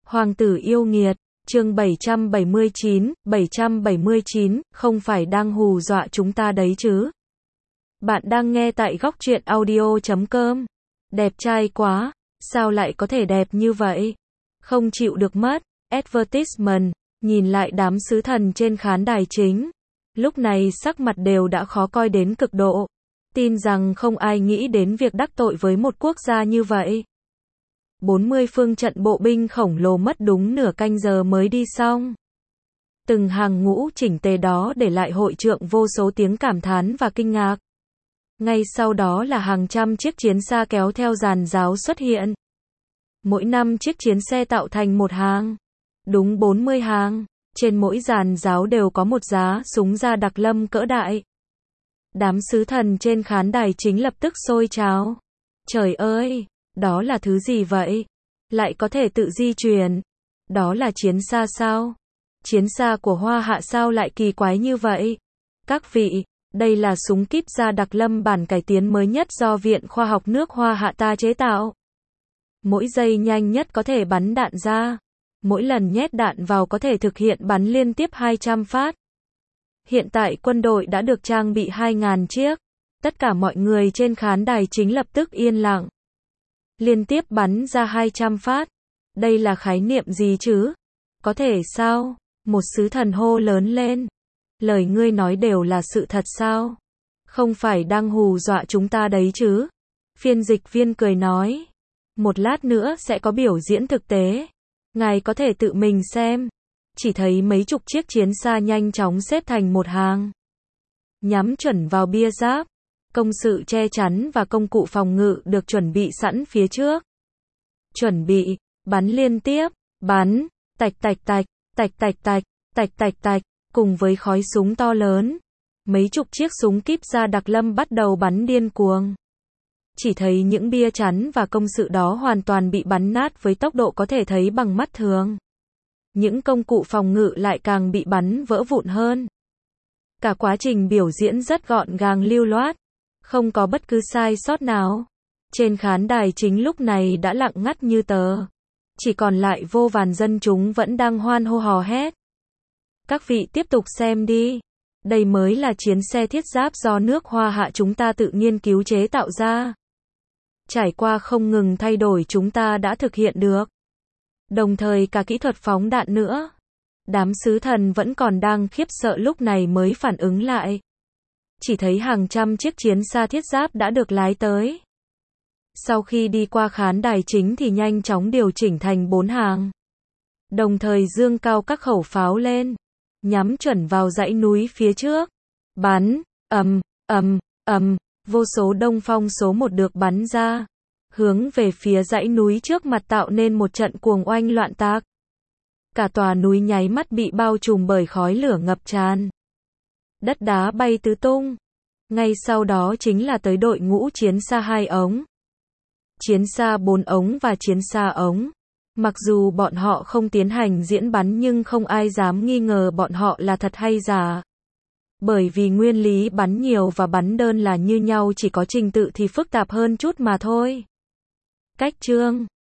Hoàng tử yêu nghiệt, chương 779, không phải đang hù dọa chúng ta đấy chứ. Bạn đang nghe tại góc truyện audio.com. Đẹp trai quá, sao lại có thể đẹp như vậy? Không chịu được mất, advertisement, nhìn lại đám sứ thần trên khán đài chính. Lúc này sắc mặt đều đã khó coi đến cực độ. Tin rằng không ai nghĩ đến việc đắc tội với một quốc gia như vậy. 40 phương trận bộ binh khổng lồ mất đúng nửa canh giờ mới đi xong. Từng hàng ngũ chỉnh tề đó để lại hội trượng vô số tiếng cảm thán và kinh ngạc. Ngay sau đó là hàng trăm chiếc chiến xa kéo theo giàn giáo xuất hiện. Mỗi 5 chiếc chiến xe tạo thành một hàng. Đúng 40 hàng, trên mỗi giàn giáo đều có một giá súng da đặc lâm cỡ đại. Đám sứ thần trên khán đài chính lập tức sôi trào. Trời ơi! Đó là thứ gì vậy? Lại có thể tự di chuyển. Đó là chiến xa sao? Chiến xa của Hoa Hạ sao lại kỳ quái như vậy? Các vị, đây là súng kíp da đặc lâm bản cải tiến mới nhất do Viện Khoa học nước Hoa Hạ ta chế tạo. Mỗi giây nhanh nhất có thể bắn đạn ra. Mỗi lần nhét đạn vào có thể thực hiện bắn liên tiếp 200 phát. Hiện tại quân đội đã được trang bị 2.000 chiếc. Tất cả mọi người trên khán đài chính lập tức yên lặng. Liên tiếp bắn ra 200 phát. Đây là khái niệm gì chứ? Có thể sao? Một sứ thần hô lớn lên. Lời ngươi nói đều là sự thật sao? Không phải đang hù dọa chúng ta đấy chứ? Phiên dịch viên cười nói. Một lát nữa sẽ có biểu diễn thực tế. Ngài có thể tự mình xem. Chỉ thấy mấy chục chiếc chiến xa nhanh chóng xếp thành một hàng. Nhắm chuẩn vào bia giáp. Công sự che chắn và công cụ phòng ngự được chuẩn bị sẵn phía trước. Chuẩn bị, bắn liên tiếp, bắn, tạch tạch tạch, tạch tạch tạch, tạch tạch tạch, cùng với khói súng to lớn. Mấy chục chiếc súng kíp da đặc lâm bắt đầu bắn điên cuồng. Chỉ thấy những bia chắn và công sự đó hoàn toàn bị bắn nát với tốc độ có thể thấy bằng mắt thường. Những công cụ phòng ngự lại càng bị bắn vỡ vụn hơn. Cả quá trình biểu diễn rất gọn gàng lưu loát. Không có bất cứ sai sót nào. Trên khán đài chính lúc này đã lặng ngắt như tờ. Chỉ còn lại vô vàn dân chúng vẫn đang hoan hô hò hét. Các vị tiếp tục xem đi. Đây mới là chiến xe thiết giáp do nước Hoa Hạ chúng ta tự nghiên cứu chế tạo ra. Trải qua không ngừng thay đổi chúng ta đã thực hiện được. Đồng thời cả kỹ thuật phóng đạn nữa. Đám sứ thần vẫn còn đang khiếp sợ lúc này mới phản ứng lại. Chỉ thấy hàng trăm chiếc chiến xa thiết giáp đã được lái tới. Sau khi đi qua khán đài chính thì nhanh chóng điều chỉnh thành 4 hàng. Đồng thời dương cao các khẩu pháo lên. Nhắm chuẩn vào dãy núi phía trước. Bắn, ầm, ầm, ầm, vô số đông phong số 1 được bắn ra. Hướng về phía dãy núi trước mặt tạo nên một trận cuồng oanh loạn tạc. Cả tòa núi nháy mắt bị bao trùm bởi khói lửa ngập tràn. Đất đá bay tứ tung. Ngay sau đó chính là tới đội ngũ chiến xa 2 ống. Chiến xa 4 ống và chiến xa ống. Mặc dù bọn họ không tiến hành diễn bắn nhưng không ai dám nghi ngờ bọn họ là thật hay giả. Bởi vì nguyên lý bắn nhiều và bắn đơn là như nhau, chỉ có trình tự thì phức tạp hơn chút mà thôi. Cách chương